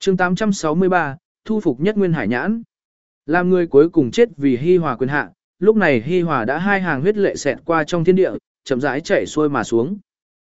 chương 863, thu phục Nhất Nguyên Hải Nhãn. Làm người cuối cùng chết vì Hi Hòa quyền hạ, lúc này Hi Hòa đã hai hàng huyết lệ xẹt qua trong thiên địa, chậm rãi chảy xuôi mà xuống.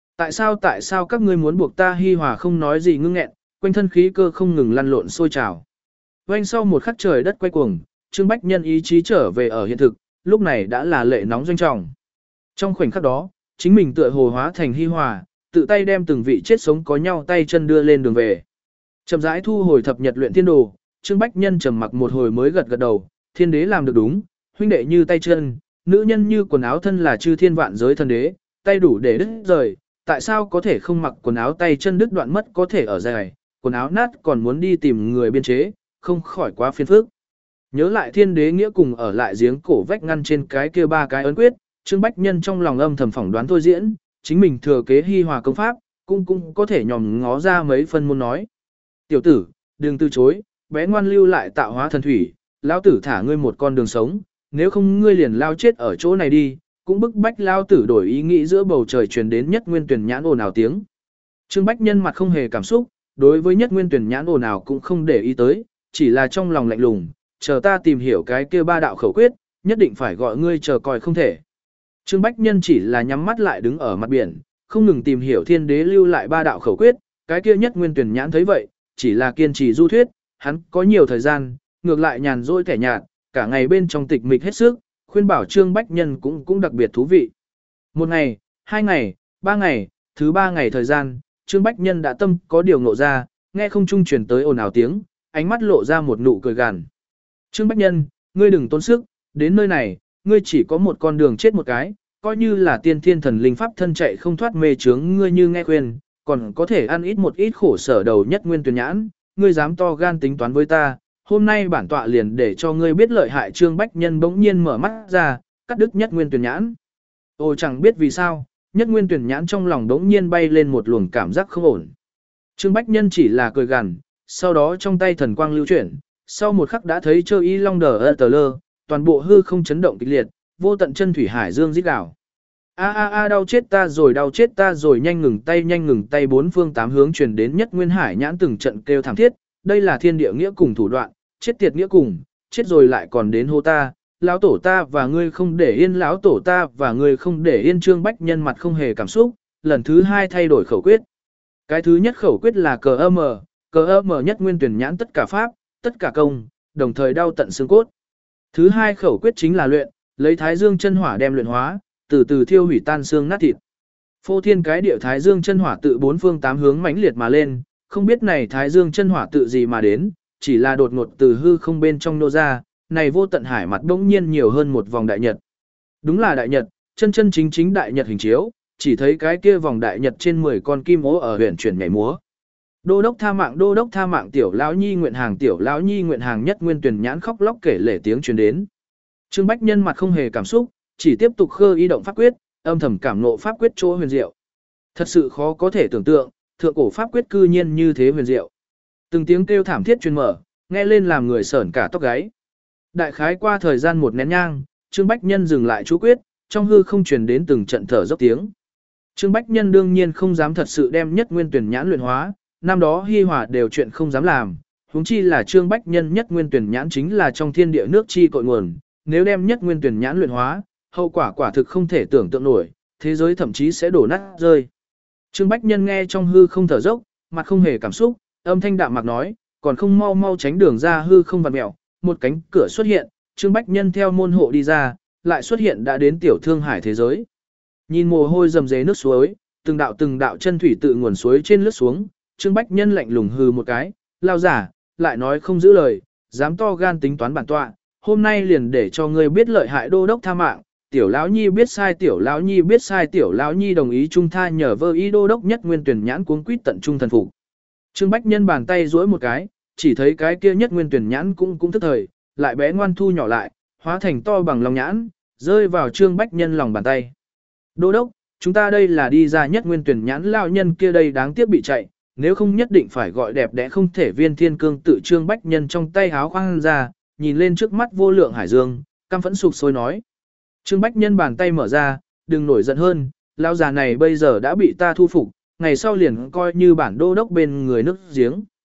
Tại sao các ngươi muốn buộc ta? Hi Hòa không nói gì ngưng nghẹn, quanh thân khí cơ không ngừng lăn lộn sôi trào. Vành sau một khắc trời đất quay cuồng, Trương Bách Nhân ý chí trở về ở hiện thực, lúc này đã là lệ nóng doanh trọng. Trong khoảnh khắc đó, chính mình tựa hồ hóa thành Hi Hòa, tự tay đem từng vị chết sống có nhau tay chân đưa lên đường về. Chậm rãi thu hồi thập nhật luyện thiên đồ, Trương Bách Nhân trầm mặc một hồi mới gật gật đầu, thiên đế làm được đúng, huynh đệ như tay chân, nữ nhân như quần áo thân là chư thiên vạn giới thần đế, tay đủ để đứt rời, tại sao có thể không mặc quần áo tay chân đứt đoạn mất có thể ở dài, quần áo nát còn muốn đi tìm người biên chế, không khỏi quá phiền phức. Nhớ lại thiên đế nghĩa cùng ở lại giếng cổ vách ngăn trên cái kia ba cái ấn quyết, Trương Bách Nhân trong lòng âm thầm phỏng đoán thôi diễn, chính mình thừa kế Hi Hòa công pháp, cũng có thể nhòm ngó ra mấy phân môn nói. Tiểu tử, đừng từ chối, bé ngoan lưu lại tạo hóa thần thủy, lão tử thả ngươi một con đường sống, nếu không ngươi liền lao chết ở chỗ này đi, cũng bức bách lao tử đổi ý nghĩ. Giữa bầu trời truyền đến Nhất Nguyên Tuyển Nhãn ồn ào tiếng. Trương Bách Nhân mặt không hề cảm xúc, đối với Nhất Nguyên Tuyển Nhãn ồn ào cũng không để ý tới, chỉ là trong lòng lạnh lùng, chờ ta tìm hiểu cái kia ba đạo khẩu quyết, nhất định phải gọi ngươi chờ coi không thể. Trương Bách Nhân chỉ là nhắm mắt lại đứng ở mặt biển, không ngừng tìm hiểu thiên đế lưu lại ba đạo khẩu quyết, cái kia Nhất Nguyên Tuyển Nhãn thấy vậy, chỉ là kiên trì du thuyết, hắn có nhiều thời gian, ngược lại nhàn rỗi kẻ nhạt, cả ngày bên trong tịch mịch hết sức, khuyên bảo Trương Bách Nhân cũng đặc biệt thú vị. Một ngày, hai ngày, ba ngày, thứ ba ngày thời gian, Trương Bách Nhân đã tâm có điều ngộ ra, nghe không trung truyền tới ồn ào tiếng, ánh mắt lộ ra một nụ cười gằn. Trương Bách Nhân, ngươi đừng tốn sức, đến nơi này, ngươi chỉ có một con đường chết một cái, coi như là tiên thiên thần linh pháp thân chạy không thoát mê chướng ngươi như nghe khuyên, còn có thể ăn ít một ít khổ sở đầu Nhất Nguyên Tuyển Nhãn, ngươi dám to gan tính toán với ta, hôm nay bản tọa liền để cho ngươi biết lợi hại. Trương Bách Nhân bỗng nhiên mở mắt ra, cắt đứt Nhất Nguyên Tuyển Nhãn. Ồ chẳng biết vì sao, Nhất Nguyên Tuyển Nhãn trong lòng bỗng nhiên bay lên một luồng cảm giác không ổn. Trương Bách Nhân chỉ là cười gằn, sau đó trong tay thần quang lưu chuyển, sau một khắc đã thấy Chơ Y Long đờ tờ lơ, toàn bộ hư không chấn động kịch liệt, vô tận chân thủy hải dương rít gào. Đau chết ta rồi, nhanh ngừng tay, bốn phương tám hướng truyền đến Nhất Nguyên Hải Nhãn từng trận kêu thảm thiết, đây là thiên địa nghĩa cùng thủ đoạn, chết tiệt nghĩa cùng, chết rồi lại còn đến hô ta, lão tổ ta và ngươi không để yên, lão tổ ta và ngươi không để yên. Trương Bách Nhân mặt không hề cảm xúc, lần thứ hai thay đổi khẩu quyết. Cái thứ nhất khẩu quyết là cờ âm Nhất Nguyên Tuyển Nhãn tất cả pháp, tất cả công, đồng thời đau tận xương cốt. Thứ hai khẩu quyết chính là luyện, lấy Thái Dương chân hỏa đem luyện hóa, từ từ thiêu hủy tan xương nát thịt. Phô thiên cái địa Thái Dương chân hỏa tự bốn phương tám hướng mãnh liệt mà lên, không biết này Thái Dương chân hỏa tự gì mà đến, chỉ là đột ngột từ hư không bên trong nô ra, này vô tận hải mặt đống nhiên nhiều hơn một vòng đại nhật. Đúng là đại nhật, chân chính đại nhật hình chiếu, chỉ thấy cái kia vòng đại nhật trên 10 con kim ố ở huyền chuyển nhảy múa. Đô đốc tha mạng, tiểu lão nhi nguyện hàng. Nhất Nguyên Tuyển Nhãn khóc lóc kể lể tiếng truyền đến. Trương Bách Nhân mặt không hề cảm xúc, chỉ tiếp tục khơ y động pháp quyết, âm thầm cảm ngộ pháp quyết chỗ huyền diệu. Thật sự khó có thể tưởng tượng, thượng cổ pháp quyết cư nhiên như thế huyền diệu. Từng tiếng kêu thảm thiết truyền mở, nghe lên làm người sởn cả tóc gáy. Đại khái qua thời gian một nén nhang, Trương Bách Nhân dừng lại chú quyết, trong hư không truyền đến từng trận thở dốc tiếng. Trương Bách Nhân đương nhiên không dám thật sự đem Nhất Nguyên Tuyển Nhãn luyện hóa, năm đó Hi Hòa đều chuyện không dám làm, huống chi là Trương Bách Nhân. Nhất Nguyên Tuyển Nhãn chính là trong thiên địa nước chi cội nguồn, nếu đem Nhất Nguyên Tuyển Nhãn luyện hóa, hậu quả quả thực không thể tưởng tượng nổi, thế giới thậm chí sẽ đổ nát rơi. Trương Bách Nhân nghe trong hư không thở dốc, mặt không hề cảm xúc, âm thanh đạm mạc nói, còn không mau tránh đường ra. Hư không vặn mèo, một cánh cửa xuất hiện, Trương Bách Nhân theo môn hộ đi ra, lại xuất hiện đã đến tiểu thương hải thế giới. Nhìn mồ hôi rầm rề nước suối, từng đạo chân thủy tự nguồn suối trên lướt xuống, Trương Bách Nhân lạnh lùng hừ một cái, lao giả, lại nói không giữ lời, dám to gan tính toán bản tọa, hôm nay liền để cho ngươi biết lợi hại. Đô đốc tha mạng, tiểu lão nhi biết sai, tiểu lão nhi đồng ý trung tha nhờ vơ ý. Đô đốc. Nhất Nguyên Tuyển Nhãn cuống quýt tận trung thần phục. Trương Bách Nhân bàn tay duỗi một cái, chỉ thấy cái kia Nhất Nguyên Tuyển Nhãn cũng thức thời, lại bé ngoan thu nhỏ lại, hóa thành to bằng lòng nhãn, rơi vào Trương Bách Nhân lòng bàn tay. Đô đốc, chúng ta đây là đi ra Nhất Nguyên Tuyển Nhãn, lão nhân kia đây đáng tiếc bị chạy, nếu không nhất định phải gọi đẹp đẽ không thể. Viên thiên cương tự Trương Bách Nhân trong tay háo khoang ra, nhìn lên trước mắt vô lượng hải dương, căm phẫn sục sôi nói. Trương Bách Nhân bàn tay mở ra, đừng nổi giận hơn, lão già này bây giờ đã bị ta thu phục, ngày sau liền coi như bản đô đốc bên người nước giếng.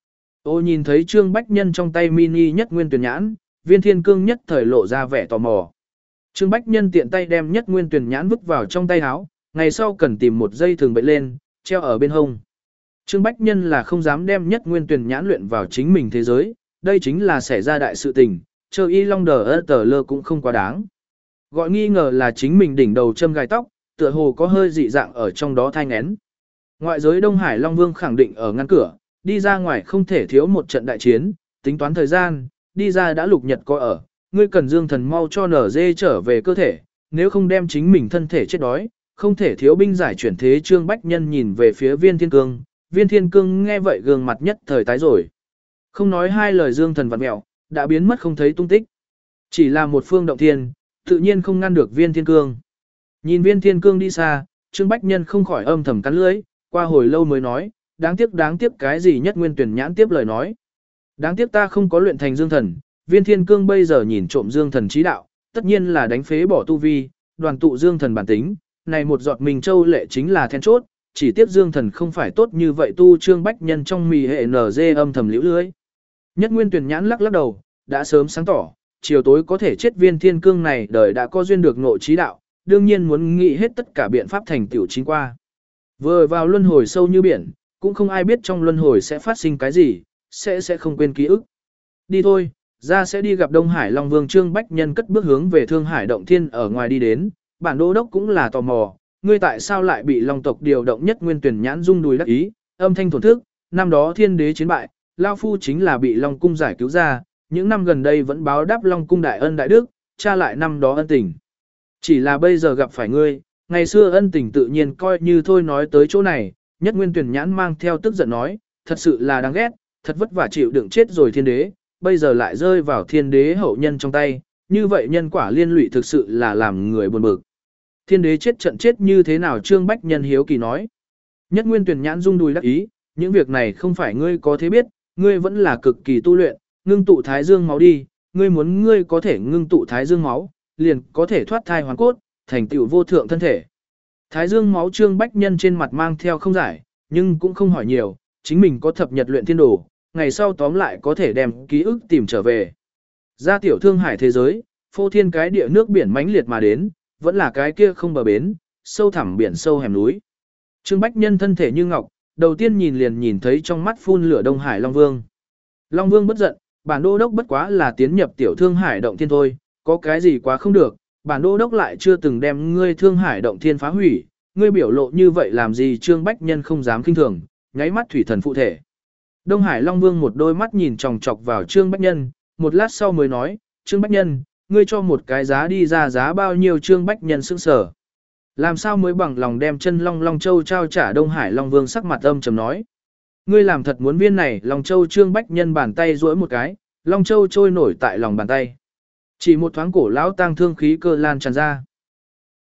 Ô nhìn thấy Trương Bách Nhân trong tay mini nhất nguyên tuyển nhãn, Viên Thiên Cương nhất thời lộ ra vẻ tò mò. Trương Bách Nhân tiện tay đem nhất nguyên tuyển nhãn vứt vào trong tay áo, ngày sau cần tìm một dây thường bậy lên, treo ở bên hông. Trương Bách Nhân là không dám đem nhất nguyên tuyển nhãn luyện vào chính mình thế giới, đây chính là xảy ra đại sự tình, chờ y long đờ tờ lơ cũng không quá đáng. Gọi nghi ngờ là chính mình đỉnh đầu châm gai tóc, tựa hồ có hơi dị dạng ở trong đó thai ngén. Ngoại giới Đông Hải Long Vương khẳng định ở ngăn cửa, đi ra ngoài không thể thiếu một trận đại chiến, tính toán thời gian, đi ra đã lục nhật có ở, ngươi cần dương thần mau cho nở dê trở về cơ thể, nếu không đem chính mình thân thể chết đói, không thể thiếu binh giải chuyển thế. Trương Bách Nhân nhìn về phía Viên Thiên Cương, Viên Thiên Cương nghe vậy gương mặt nhất thời tái rồi. Không nói hai lời dương thần vặn mẹo, đã biến mất không thấy tung tích. Chỉ là một phương động thiên, tự nhiên không ngăn được Viên Thiên Cương. Nhìn Viên Thiên Cương đi xa, Trương Bách Nhân không khỏi âm thầm cắn lưỡi, qua hồi lâu mới nói, đáng tiếc cái gì nhất nguyên tuyển nhãn tiếp lời nói. Đáng tiếc ta không có luyện thành dương thần, Viên Thiên Cương bây giờ nhìn trộm dương thần trí đạo, tất nhiên là đánh phế bỏ tu vi, đoàn tụ dương thần bản tính, này một giọt mình châu lệ chính là then chốt, chỉ tiếc dương thần không phải tốt như vậy tu. Trương Bách Nhân trong mì hệ NG âm thầm liễu lưới. Nhất nguyên tuyển nhãn lắc đầu, đã sớm sáng tỏ, chiều tối có thể chết Viên Thiên Cương này đời đã có duyên được ngộ trí đạo, đương nhiên muốn nghĩ hết tất cả biện pháp thành tiểu chính qua. Vừa vào luân hồi sâu như biển, cũng không ai biết trong luân hồi sẽ phát sinh cái gì, sẽ không quên ký ức. Đi thôi, ra sẽ đi gặp Đông Hải Long Vương. Trương Bách Nhân cất bước hướng về Thương Hải Động Thiên ở ngoài đi đến, bản đô đốc cũng là tò mò, ngươi tại sao lại bị Long tộc điều động nhất nguyên tuyển nhãn rung đùi đắc ý, âm thanh thổn thức, năm đó thiên đế chiến bại, Lao Phu chính là bị Long Cung giải cứu ra, những năm gần đây vẫn báo đáp Long Cung đại ân đại đức, tra lại năm đó ân tình. Chỉ là bây giờ gặp phải ngươi, ngày xưa ân tình tự nhiên coi như thôi. Nói tới chỗ này, nhất nguyên tuyển nhãn mang theo tức giận nói, thật sự là đáng ghét, thật vất vả chịu đựng chết rồi thiên đế, bây giờ lại rơi vào thiên đế hậu nhân trong tay, như vậy nhân quả liên lụy thực sự là làm người buồn bực. Thiên đế chết trận chết như thế nào? Trương Bách Nhân hiếu kỳ nói. Nhất nguyên tuyển nhãn rung đùi đắc ý, những việc này không phải ngươi có thế biết, ngươi vẫn là cực kỳ tu luyện, ngưng tụ thái dương máu đi, ngươi có thể ngưng tụ thái dương máu, liền có thể thoát thai hoàn cốt, thành tựu vô thượng thân thể. Thái dương máu. Trương Bách Nhân trên mặt mang theo không giải, nhưng cũng không hỏi nhiều, chính mình có thập nhật luyện thiên đồ, ngày sau tóm lại có thể đem ký ức tìm trở về. Ra tiểu Thương Hải thế giới, phô thiên cái địa nước biển mãnh liệt mà đến, vẫn là cái kia không bờ bến, sâu thẳm biển sâu hẻm núi. Trương Bách Nhân thân thể như ngọc, đầu tiên nhìn thấy trong mắt phun lửa Đông Hải Long Vương. Long Vương bất giận, bản đô đốc bất quá là tiến nhập tiểu Thương Hải động thiên thôi, có cái gì quá không được, bản đô đốc lại chưa từng đem ngươi Thương Hải động thiên phá hủy, ngươi biểu lộ như vậy làm gì? Trương Bách Nhân không dám khinh thường, nháy mắt thủy thần phụ thể. Đông Hải Long Vương một đôi mắt nhìn chòng chọc vào Trương Bách Nhân, một lát sau mới nói, Trương Bách Nhân, ngươi cho một cái giá đi ra, giá bao nhiêu? Trương Bách Nhân sững sờ. Làm sao mới bằng lòng đem chân Long Châu trao trả? Đông Hải Long Vương sắc mặt âm trầm nói. Ngươi làm thật muốn viên này Long Châu? Trương Bách Nhân bàn tay duỗi một cái, Long Châu trôi nổi tại lòng bàn tay. Chỉ một thoáng cổ lão tang thương khí cơ lan tràn ra.